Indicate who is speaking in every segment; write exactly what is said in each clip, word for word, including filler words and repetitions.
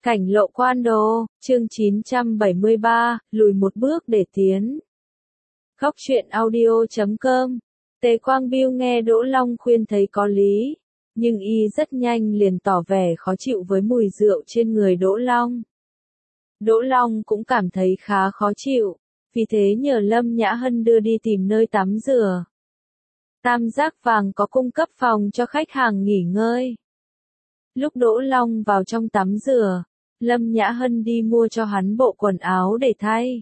Speaker 1: Cảnh lộ quan đồ, chương chín trăm bảy mươi ba, lùi một bước để tiến. Góc truyện audio chấm com. Tề Quang Biêu nghe Đỗ Long khuyên thấy có lý, nhưng y rất nhanh liền tỏ vẻ khó chịu với mùi rượu trên người Đỗ Long. Đỗ Long cũng cảm thấy khá khó chịu, vì thế nhờ Lâm Nhã Hân đưa đi tìm nơi tắm rửa. Tam Giác Vàng có cung cấp phòng cho khách hàng nghỉ ngơi. Lúc Đỗ Long vào trong tắm rửa, Lâm Nhã Hân đi mua cho hắn bộ quần áo để thay.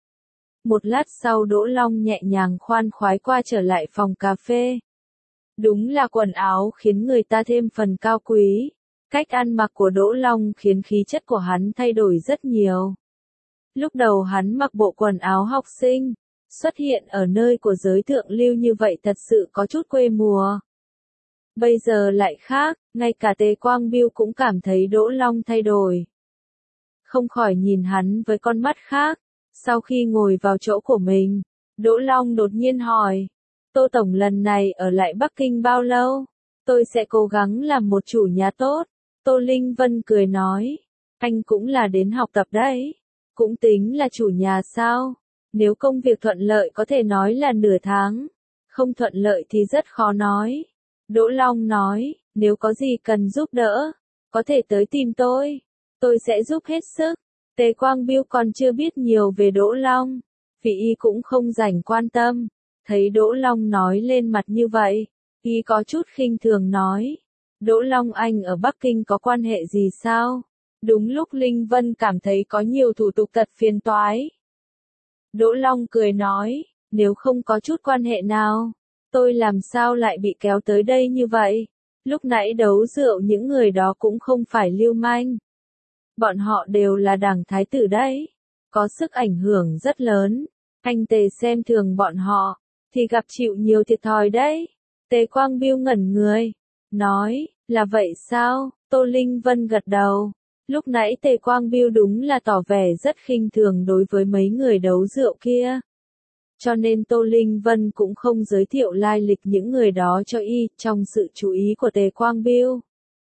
Speaker 1: Một lát sau Đỗ Long nhẹ nhàng khoan khoái qua trở lại phòng cà phê. Đúng là quần áo khiến người ta thêm phần cao quý. Cách ăn mặc của Đỗ Long khiến khí chất của hắn thay đổi rất nhiều. Lúc đầu hắn mặc bộ quần áo học sinh, xuất hiện ở nơi của giới thượng lưu như vậy thật sự có chút quê mùa. Bây giờ lại khác, ngay cả Tề Quang Biêu cũng cảm thấy Đỗ Long thay đổi. Không khỏi nhìn hắn với con mắt khác. Sau khi ngồi vào chỗ của mình, Đỗ Long đột nhiên hỏi, Tô Tổng lần này ở lại Bắc Kinh bao lâu? Tôi sẽ cố gắng làm một chủ nhà tốt. Tô Linh Vân cười nói, anh cũng là đến học tập đấy. Cũng tính là chủ nhà sao? Nếu công việc thuận lợi có thể nói là nửa tháng. Không thuận lợi thì rất khó nói. Đỗ Long nói, nếu có gì cần giúp đỡ, có thể tới tìm tôi. Tôi sẽ giúp hết sức. Tề Quang Biêu còn chưa biết nhiều về Đỗ Long, vì y cũng không rảnh quan tâm. Thấy Đỗ Long nói lên mặt như vậy, y có chút khinh thường nói, Đỗ Long anh ở Bắc Kinh có quan hệ gì sao? Đúng lúc Linh Vân cảm thấy có nhiều thủ tục thật phiền toái. Đỗ Long cười nói, nếu không có chút quan hệ nào, tôi làm sao lại bị kéo tới đây như vậy? Lúc nãy đấu rượu những người đó cũng không phải lưu manh. Bọn họ đều là đảng thái tử đấy, có sức ảnh hưởng rất lớn. Anh Tề xem thường bọn họ, thì gặp chịu nhiều thiệt thòi đấy. Tề Quang Biêu ngẩn người, nói, là vậy sao? Tô Linh Vân gật đầu. Lúc nãy Tề Quang Biêu đúng là tỏ vẻ rất khinh thường đối với mấy người đấu rượu kia. Cho nên Tô Linh Vân cũng không giới thiệu lai lịch những người đó cho y, trong sự chú ý của Tề Quang Biêu.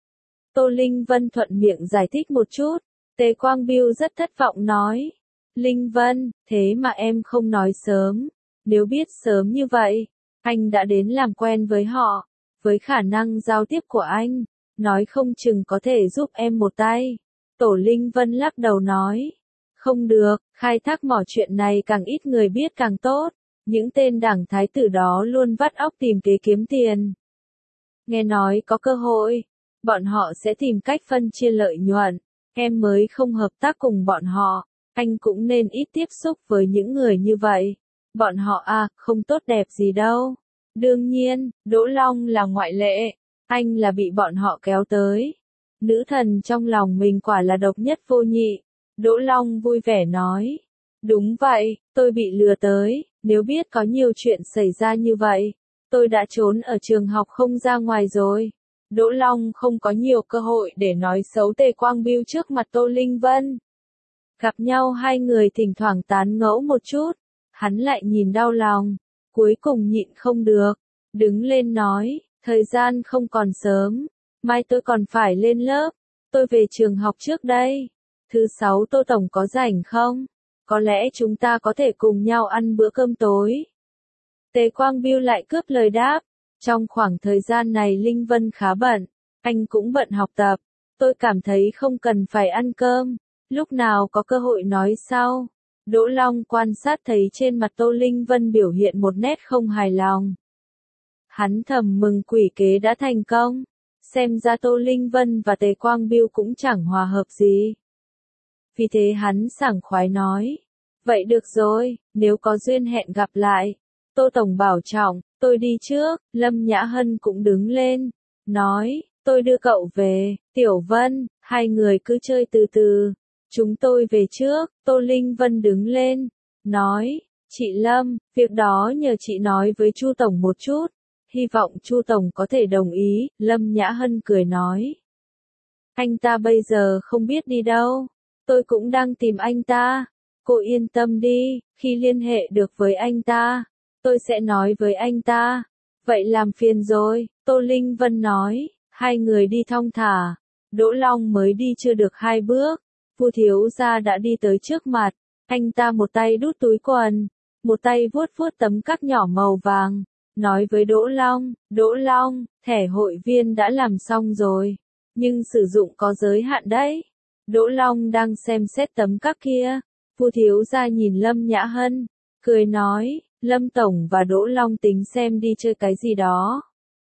Speaker 1: Tô Linh Vân thuận miệng giải thích một chút, Tề Quang Biêu rất thất vọng nói, Linh Vân, thế mà em không nói sớm, nếu biết sớm như vậy, anh đã đến làm quen với họ, với khả năng giao tiếp của anh, nói không chừng có thể giúp em một tay. Tổ Linh Vân lắc đầu nói, không được, khai thác mỏ chuyện này càng ít người biết càng tốt, những tên đảng thái tử đó luôn vắt óc tìm kế kiếm tiền. Nghe nói có cơ hội, bọn họ sẽ tìm cách phân chia lợi nhuận, em mới không hợp tác cùng bọn họ, anh cũng nên ít tiếp xúc với những người như vậy. Bọn họ à, không tốt đẹp gì đâu. Đương nhiên, Đỗ Long là ngoại lệ, anh là bị bọn họ kéo tới. Nữ thần trong lòng mình quả là độc nhất vô nhị. Đỗ Long vui vẻ nói, đúng vậy, tôi bị lừa tới, nếu biết có nhiều chuyện xảy ra như vậy, tôi đã trốn ở trường học không ra ngoài rồi. Đỗ Long không có nhiều cơ hội để nói xấu Tề Quang Biêu trước mặt Tô Linh Vân. Gặp nhau hai người thỉnh thoảng tán ngẫu một chút, hắn lại nhìn đau lòng, cuối cùng nhịn không được, đứng lên nói, thời gian không còn sớm, mai tôi còn phải lên lớp, tôi về trường học trước đây. Thứ sáu Tô Tổng có rảnh không? Có lẽ chúng ta có thể cùng nhau ăn bữa cơm tối. Tề Quang Biêu lại cướp lời đáp. Trong khoảng thời gian này Linh Vân khá bận, anh cũng bận học tập, tôi cảm thấy không cần phải ăn cơm, lúc nào có cơ hội nói sau. Đỗ Long quan sát thấy trên mặt Tô Linh Vân biểu hiện một nét không hài lòng. Hắn thầm mừng quỷ kế đã thành công, xem ra Tô Linh Vân và Tề Quang Biêu cũng chẳng hòa hợp gì. Vì thế hắn sảng khoái nói, vậy được rồi, nếu có duyên hẹn gặp lại. Tô Tổng bảo trọng, tôi đi trước. Lâm Nhã Hân cũng đứng lên, nói, tôi đưa cậu về. Tiểu Vân, hai người cứ chơi từ từ, chúng tôi về trước. Tô Linh Vân đứng lên, nói, chị Lâm, việc đó nhờ chị nói với Chu Tổng một chút, hy vọng Chu Tổng có thể đồng ý. Lâm Nhã Hân cười nói, anh ta bây giờ không biết đi đâu, tôi cũng đang tìm anh ta. Cô yên tâm đi, khi liên hệ được với anh ta, tôi sẽ nói với anh ta. Vậy làm phiền rồi, Tô Linh Vân nói. Hai người đi thong thả. Đỗ Long mới đi chưa được hai bước, Vu thiếu gia đã đi tới trước mặt, anh ta một tay đút túi quần, một tay vuốt vuốt tấm cắc nhỏ màu vàng, nói với Đỗ Long, Đỗ Long, thẻ hội viên đã làm xong rồi, nhưng sử dụng có giới hạn đấy. Đỗ Long đang xem xét tấm cắc kia, Vu thiếu gia nhìn Lâm Nhã Hân, cười nói, Lâm Tổng và Đỗ Long tính xem đi chơi cái gì đó.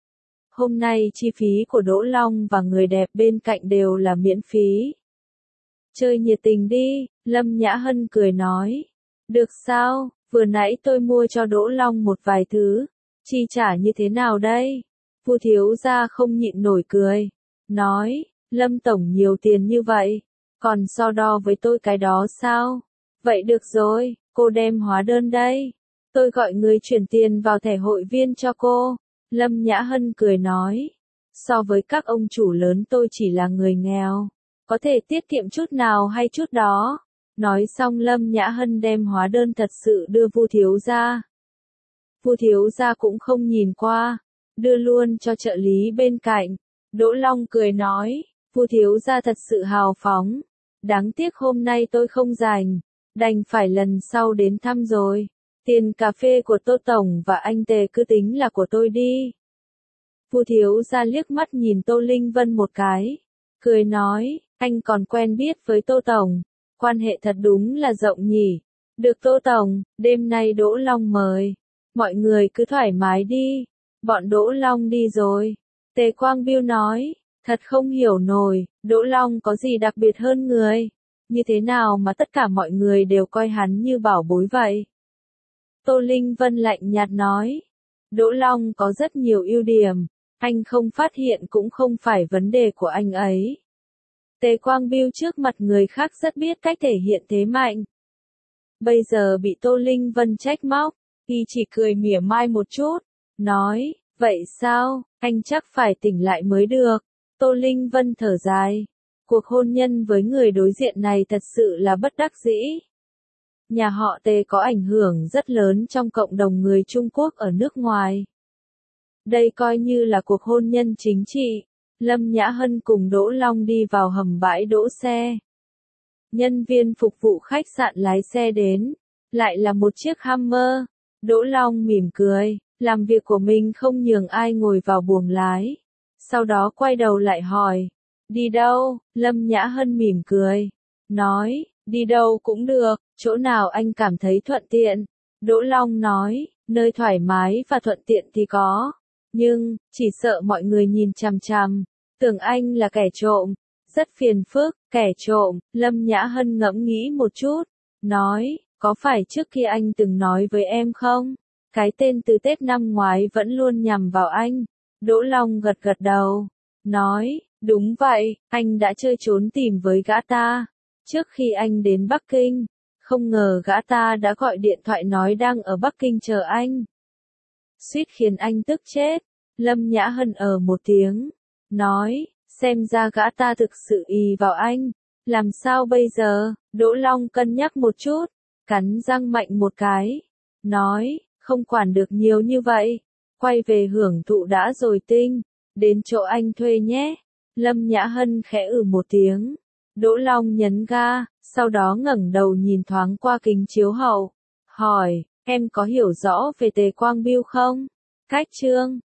Speaker 1: Hôm nay chi phí của Đỗ Long và người đẹp bên cạnh đều là miễn phí. Chơi nhiệt tình đi, Lâm Nhã Hân cười nói. Được sao, vừa nãy tôi mua cho Đỗ Long một vài thứ, chi trả như thế nào đây? Vu thiếu gia không nhịn nổi cười, nói, Lâm Tổng nhiều tiền như vậy, còn so đo với tôi cái đó sao? Vậy được rồi, cô đem hóa đơn đây. Tôi gọi người chuyển tiền vào thẻ hội viên cho cô. Lâm Nhã Hân cười nói, so với các ông chủ lớn tôi chỉ là người nghèo, có thể tiết kiệm chút nào hay chút đó. Nói xong Lâm Nhã Hân đem hóa đơn thật sự đưa Vu thiếu gia. Vu thiếu gia cũng không nhìn qua, đưa luôn cho trợ lý bên cạnh. Đỗ Long cười nói, Vu thiếu gia thật sự hào phóng, đáng tiếc hôm nay tôi không rảnh, đành phải lần sau đến thăm rồi. Tiền cà phê của Tô Tổng và anh Tề cứ tính là của tôi đi. Vu thiếu gia liếc mắt nhìn Tô Linh Vân một cái, cười nói, anh còn quen biết với Tô Tổng, quan hệ thật đúng là rộng nhỉ. Được Tô Tổng, đêm nay Đỗ Long mời, mọi người cứ thoải mái đi. Bọn Đỗ Long đi rồi. Tề Quang Biêu nói, thật không hiểu nổi, Đỗ Long có gì đặc biệt hơn người, như thế nào mà tất cả mọi người đều coi hắn như bảo bối vậy. Tô Linh Vân lạnh nhạt nói, Đỗ Long có rất nhiều ưu điểm, anh không phát hiện cũng không phải vấn đề của anh ấy. Tề Quang Biêu trước mặt người khác rất biết cách thể hiện thế mạnh. Bây giờ bị Tô Linh Vân trách móc, y chỉ cười mỉa mai một chút, nói, vậy sao, anh chắc phải tỉnh lại mới được. Tô Linh Vân thở dài, cuộc hôn nhân với người đối diện này thật sự là bất đắc dĩ. Nhà họ Tề có ảnh hưởng rất lớn trong cộng đồng người Trung Quốc ở nước ngoài. Đây coi như là cuộc hôn nhân chính trị. Lâm Nhã Hân cùng Đỗ Long đi vào hầm bãi đỗ xe. Nhân viên phục vụ khách sạn lái xe đến, lại là một chiếc Hummer. Đỗ Long mỉm cười, làm việc của mình không nhường ai ngồi vào buồng lái. Sau đó quay đầu lại hỏi, đi đâu? Lâm Nhã Hân mỉm cười, nói, đi đâu cũng được, chỗ nào anh cảm thấy thuận tiện. Đỗ Long nói, nơi thoải mái và thuận tiện thì có, nhưng, chỉ sợ mọi người nhìn chằm chằm, tưởng anh là kẻ trộm, rất phiền phức. Kẻ trộm? Lâm Nhã Hân ngẫm nghĩ một chút, nói, có phải trước kia anh từng nói với em không? Cái tên từ Tết năm ngoái vẫn luôn nhằm vào anh. Đỗ Long gật gật đầu, nói, đúng vậy, anh đã chơi trốn tìm với gã ta. Trước khi anh đến Bắc Kinh, không ngờ gã ta đã gọi điện thoại nói đang ở Bắc Kinh chờ anh. Suýt khiến anh tức chết. Lâm Nhã Hân ở một tiếng, nói, xem ra gã ta thực sự ì vào anh. Làm sao bây giờ? Đỗ Long cân nhắc một chút, cắn răng mạnh một cái, nói, không quản được nhiều như vậy, quay về hưởng thụ đã rồi tinh, đến chỗ anh thuê nhé. Lâm Nhã Hân khẽ ừ một tiếng, Đỗ Long nhấn ga, sau đó ngẩng đầu nhìn thoáng qua kính chiếu hậu, hỏi, em có hiểu rõ về Tề Quang Biêu không? Cách chương